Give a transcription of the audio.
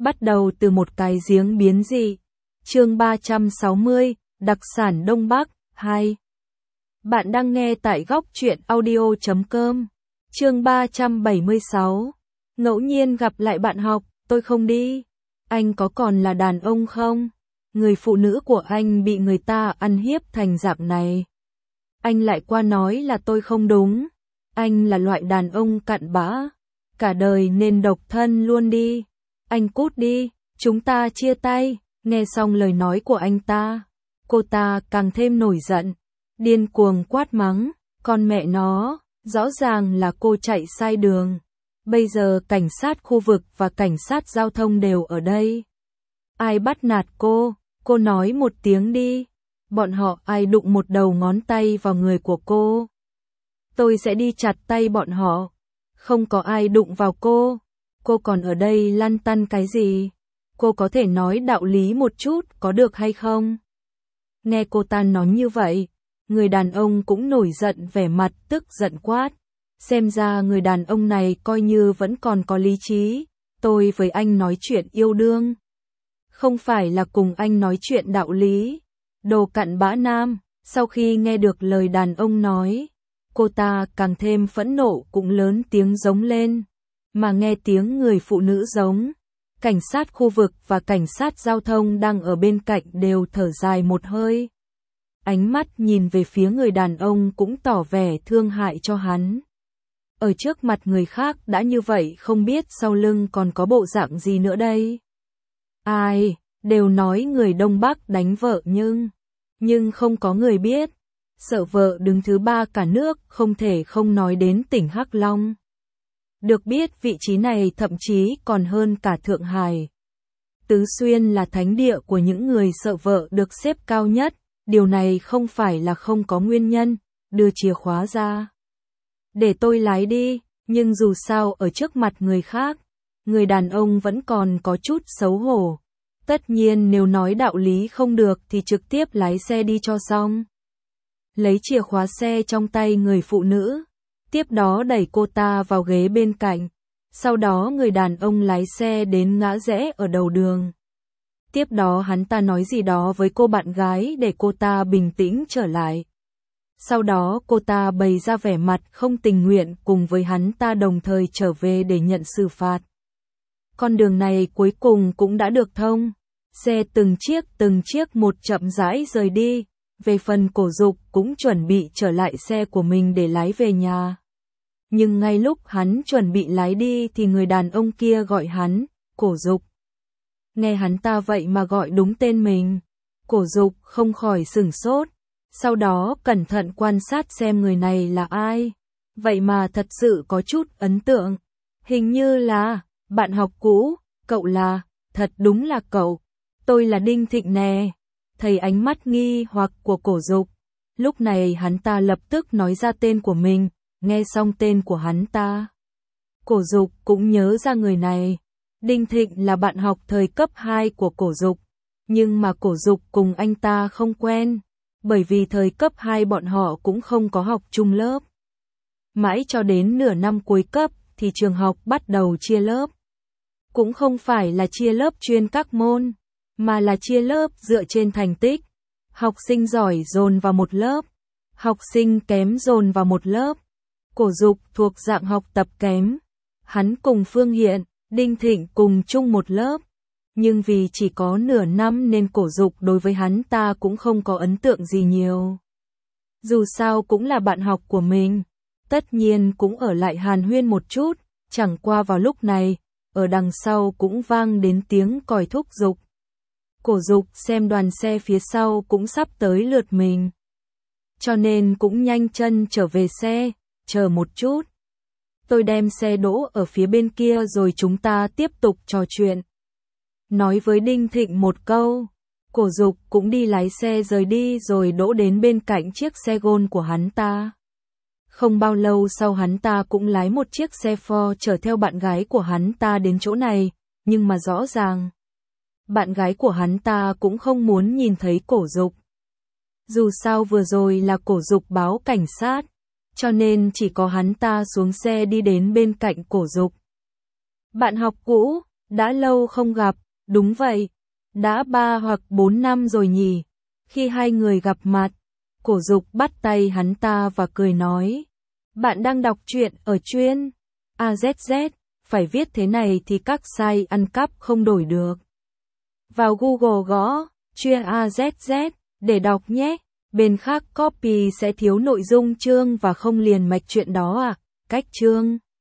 Bắt đầu từ một cái giếng biến dị. Chương 360, đặc sản Đông Bắc 2. Bạn đang nghe tại góc truyện audio.com. Chương 376. Ngẫu nhiên gặp lại bạn học, tôi không đi. Anh có còn là đàn ông không? Người phụ nữ của anh bị người ta ăn hiếp thành dạng này. Anh lại qua nói là tôi không đúng. Anh là loại đàn ông cặn bã. Cả đời nên độc thân luôn đi. Anh cút đi, chúng ta chia tay. Nghe xong lời nói của anh ta, cô ta càng thêm nổi giận, điên cuồng quát mắng, con mẹ nó, rõ ràng là cô chạy sai đường. Bây giờ cảnh sát khu vực và cảnh sát giao thông đều ở đây. Ai bắt nạt cô nói một tiếng đi. Bọn họ ai đụng một đầu ngón tay vào người của cô, tôi sẽ đi chặt tay bọn họ. Không có ai đụng vào cô còn ở đây lăn tăn cái gì? Cô có thể nói đạo lý một chút có được hay không? Nghe cô ta nói như vậy, người đàn ông cũng nổi giận, vẻ mặt tức giận quát. Xem ra người đàn ông này coi như vẫn còn có lý trí. Tôi với anh nói chuyện yêu đương, không phải là cùng anh nói chuyện đạo lý. Đồ cặn bã nam. Sau khi nghe được lời đàn ông nói, cô ta càng thêm phẫn nộ, cũng lớn tiếng giống lên. Mà nghe tiếng người phụ nữ giống, cảnh sát khu vực và cảnh sát giao thông đang ở bên cạnh đều thở dài một hơi. Ánh mắt nhìn về phía người đàn ông cũng tỏ vẻ thương hại cho hắn. Ở trước mặt người khác đã như vậy, không biết sau lưng còn có bộ dạng gì nữa đây. Ai, đều nói người Đông Bắc đánh vợ nhưng không có người biết. Sợ vợ đứng thứ 3 cả nước, không thể không nói đến tỉnh Hắc Long. Được biết vị trí này thậm chí còn hơn cả Thượng Hải. Tứ Xuyên là thánh địa của những người sợ vợ được xếp cao nhất. Điều này không phải là không có nguyên nhân. Đưa chìa khóa ra, để tôi lái đi. Nhưng dù sao ở trước mặt người khác, người đàn ông vẫn còn có chút xấu hổ. Tất nhiên nếu nói đạo lý không được thì trực tiếp lái xe đi cho xong. Lấy chìa khóa xe trong tay người phụ nữ, tiếp đó đẩy cô ta vào ghế bên cạnh. Sau đó người đàn ông lái xe đến ngã rẽ ở đầu đường. Tiếp đó hắn ta nói gì đó với cô bạn gái để cô ta bình tĩnh trở lại. Sau đó cô ta bày ra vẻ mặt không tình nguyện cùng với hắn ta đồng thời trở về để nhận xử phạt. Con đường này cuối cùng cũng đã được thông. Xe từng chiếc một chậm rãi rời đi. Về phần Cổ Dục cũng chuẩn bị trở lại xe của mình để lái về nhà. Nhưng ngay lúc hắn chuẩn bị lái đi thì người đàn ông kia gọi hắn, Cổ Dục. Nghe hắn ta vậy mà gọi đúng tên mình, Cổ Dục không khỏi sửng sốt. Sau đó cẩn thận quan sát xem người này là ai. Vậy mà thật sự có chút ấn tượng. Hình như là bạn học cũ. Cậu là, thật đúng là cậu. Tôi là Đinh Thịnh nè. Thấy ánh mắt nghi hoặc của Cổ Dục, lúc này hắn ta lập tức nói ra tên của mình. Nghe xong tên của hắn ta, Cổ Dục cũng nhớ ra người này. Đinh Thịnh là bạn học thời cấp 2 của Cổ Dục, nhưng mà Cổ Dục cùng anh ta không quen, bởi vì thời cấp 2 bọn họ cũng không có học chung lớp. Mãi cho đến nửa năm cuối cấp thì trường học bắt đầu chia lớp. Cũng không phải là chia lớp chuyên các môn, mà là chia lớp dựa trên thành tích. Học sinh giỏi dồn vào một lớp, học sinh kém dồn vào một lớp. Cổ Dục thuộc dạng học tập kém. Hắn cùng Phương Hiện, Đinh Thịnh cùng chung một lớp. Nhưng vì chỉ có nửa năm nên Cổ Dục đối với hắn ta cũng không có ấn tượng gì nhiều. Dù sao cũng là bạn học của mình, tất nhiên cũng ở lại hàn huyên một chút. Chẳng qua vào lúc này, ở đằng sau cũng vang đến tiếng còi thúc giục. Cổ Dục xem đoàn xe phía sau cũng sắp tới lượt mình, cho nên cũng nhanh chân trở về xe. Chờ một chút, tôi đem xe đỗ ở phía bên kia rồi chúng ta tiếp tục trò chuyện. Nói với Đinh Thịnh một câu, Cổ Dục cũng đi lái xe rời đi rồi đỗ đến bên cạnh chiếc xe Gôn của hắn ta. Không bao lâu sau hắn ta cũng lái một chiếc xe Ford chở theo bạn gái của hắn ta đến chỗ này, nhưng mà rõ ràng bạn gái của hắn ta cũng không muốn nhìn thấy Cổ Dục. Dù sao vừa rồi là Cổ Dục báo cảnh sát, cho nên chỉ có hắn ta xuống xe đi đến bên cạnh Cổ Dục. Bạn học cũ, Đã lâu không gặp, đúng vậy. Đã 3 hoặc 4 năm rồi nhỉ. Khi hai người gặp mặt, Cổ Dục bắt tay hắn ta và cười nói. Bạn đang đọc truyện ở chuyên AZZ, phải viết thế này thì các site ăn cắp không đổi được. Vào Google gõ chuyên AZZ để đọc nhé. Bên khác copy sẽ thiếu nội dung chương và không liền mạch chuyện đó à. Cách chương